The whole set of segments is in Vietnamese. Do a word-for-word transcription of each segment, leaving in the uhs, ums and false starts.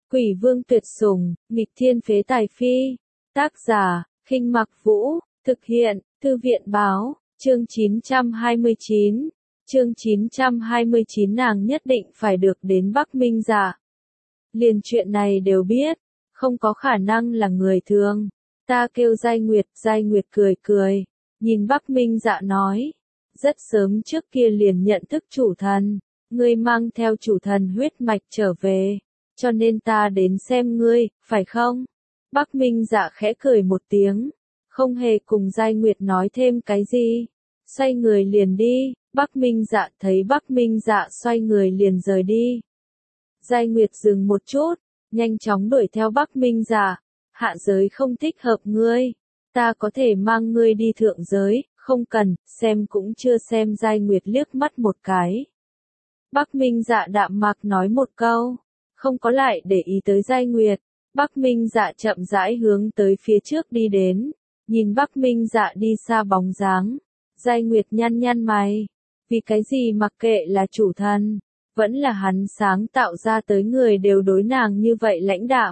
Quỷ vương tuyệt sủng, nghịch thiên phế tài phi. Tác giả, Khinh Mặc Vũ, thực hiện, Thư viện báo, chương chín trăm hai mươi chín. Chương chín trăm hai mươi chín nàng nhất định phải được đến Bắc Minh Dạ. Liền chuyện này đều biết, không có khả năng là người thường. Ta kêu Giai Nguyệt, Giai Nguyệt cười cười, nhìn Bắc Minh Dạ nói, rất sớm trước kia liền nhận thức chủ thần, ngươi mang theo chủ thần huyết mạch trở về, cho nên ta đến xem ngươi, phải không? Bắc Minh Dạ khẽ cười một tiếng, không hề cùng Giai Nguyệt nói thêm cái gì, xoay người liền đi. Bắc Minh Dạ thấy Bắc Minh Dạ xoay người liền rời đi. Giai Nguyệt dừng một chút, nhanh chóng đuổi theo Bắc Minh Dạ, hạ giới không thích hợp ngươi, ta có thể mang ngươi đi thượng giới, không cần, xem cũng chưa xem. Giai Nguyệt liếc mắt một cái. Bắc Minh Dạ đạm mạc nói một câu, không có lại để ý tới Giai Nguyệt. Bắc Minh Dạ chậm rãi hướng tới phía trước đi đến, nhìn Bắc Minh Dạ đi xa bóng dáng, Giai Nguyệt nhăn nhăn mày. Vì cái gì mặc kệ là chủ thần, vẫn là hắn sáng tạo ra tới người đều đối nàng như vậy lãnh đạm.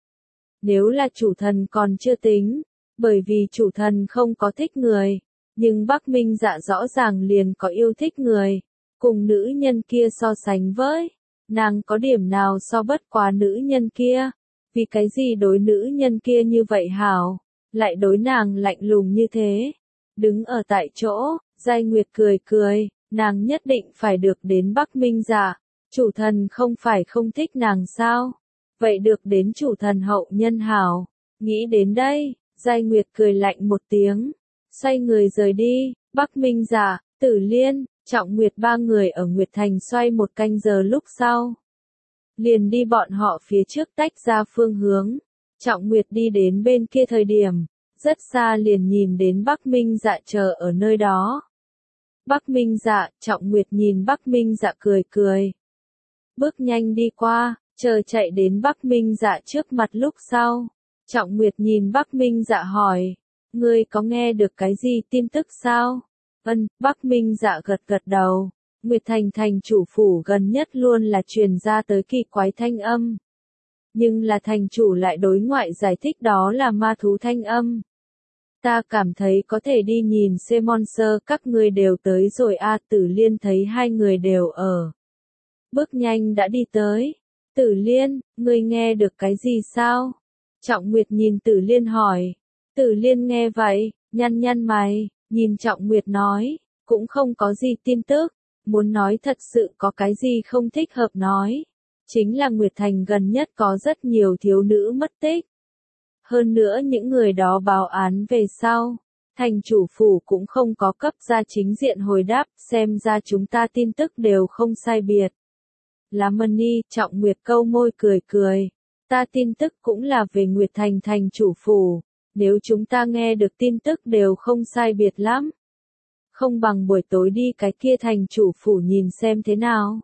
Nếu là chủ thần còn chưa tính, bởi vì chủ thần không có thích người, nhưng Bắc Minh Dạ rõ ràng liền có yêu thích người, cùng nữ nhân kia so sánh với, nàng có điểm nào so bất quá nữ nhân kia, vì cái gì đối nữ nhân kia như vậy hảo, lại đối nàng lạnh lùng như thế. Đứng ở tại chỗ, Giai Nguyệt cười cười. Nàng nhất định phải được đến Bắc Minh Dạ, chủ thần không phải không thích nàng sao? Vậy được đến chủ thần hậu nhân hảo. Nghĩ đến đây, Giai Nguyệt cười lạnh một tiếng, xoay người rời đi. Bắc Minh Dạ, Tử Liên, Trọng Nguyệt ba người ở Nguyệt Thành xoay một canh giờ lúc sau. Liền đi bọn họ phía trước tách ra phương hướng. Trọng Nguyệt đi đến bên kia thời điểm, rất xa liền nhìn đến Bắc Minh Dạ chờ ở nơi đó. Bắc Minh Dạ, Trọng Nguyệt nhìn Bắc Minh Dạ cười cười. Bước nhanh đi qua, chờ chạy đến Bắc Minh Dạ trước mặt lúc sau. Trọng Nguyệt nhìn Bắc Minh Dạ hỏi, ngươi có nghe được cái gì tin tức sao? Ân, Bắc Minh Dạ gật gật đầu. Nguyệt Thành thành chủ phủ gần nhất luôn là truyền ra tới kỳ quái thanh âm. Nhưng là thành chủ lại đối ngoại giải thích đó là ma thú thanh âm. Ta cảm thấy có thể đi nhìn xem monster các ngươi đều tới rồi a. Tử Liên thấy hai người đều ở. Bước nhanh đã đi tới. Tử Liên, ngươi nghe được cái gì sao? Trọng Nguyệt nhìn Tử Liên hỏi. Tử Liên nghe vậy, nhăn nhăn mày, nhìn Trọng Nguyệt nói, cũng không có gì tin tức, muốn nói thật sự có cái gì không thích hợp nói. Chính là Nguyệt Thành gần nhất có rất nhiều thiếu nữ mất tích. Hơn nữa những người đó báo án về sau, thành chủ phủ cũng không có cấp ra chính diện hồi đáp, xem ra chúng ta tin tức đều không sai biệt. Lá Mani, Trọng Nguyệt câu môi cười cười, ta tin tức cũng là về Nguyệt Thành thành chủ phủ, nếu chúng ta nghe được tin tức đều không sai biệt lắm. Không bằng buổi tối đi cái kia thành chủ phủ nhìn xem thế nào.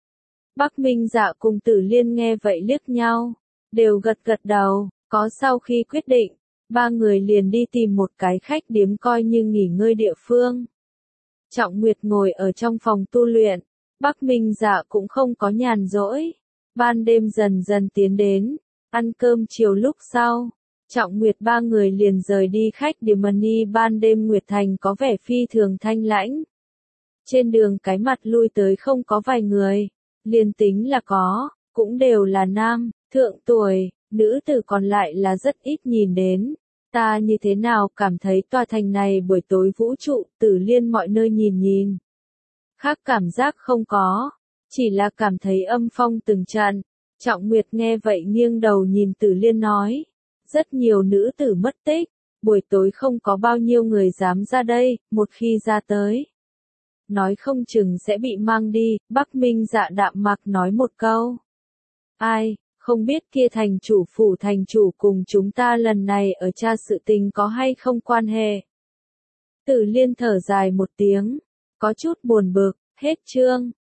Bắc Minh Dạ cùng Tử Liên nghe vậy liếc nhau, đều gật gật đầu. Có sau khi quyết định, ba người liền đi tìm một cái khách điếm coi như nghỉ ngơi địa phương. Trọng Nguyệt ngồi ở trong phòng tu luyện, Bắc Minh Dạ cũng không có nhàn rỗi. Ban đêm dần dần tiến đến, ăn cơm chiều lúc sau, Trọng Nguyệt ba người liền rời đi khách điếm. Mani ban đêm Nguyệt Thành có vẻ phi thường thanh lãnh. Trên đường cái mặt lui tới không có vài người, liền tính là có, cũng đều là nam, thượng tuổi. Nữ tử còn lại là rất ít nhìn đến. Ta như thế nào cảm thấy tòa thành này buổi tối vũ trụ, Tử Liên mọi nơi nhìn nhìn. Khác cảm giác không có, chỉ là cảm thấy âm phong từng trận. Trọng Nguyệt nghe vậy nghiêng đầu nhìn Tử Liên nói, rất nhiều nữ tử mất tích, buổi tối không có bao nhiêu người dám ra đây, một khi ra tới. Nói không chừng sẽ bị mang đi. Bắc Minh Dạ đạm mạc nói một câu. Ai? Không biết kia thành chủ phủ thành chủ cùng chúng ta lần này ở tra sự tình có hay không quan hệ. Tử Liên thở dài một tiếng, có chút buồn bực, hết chương.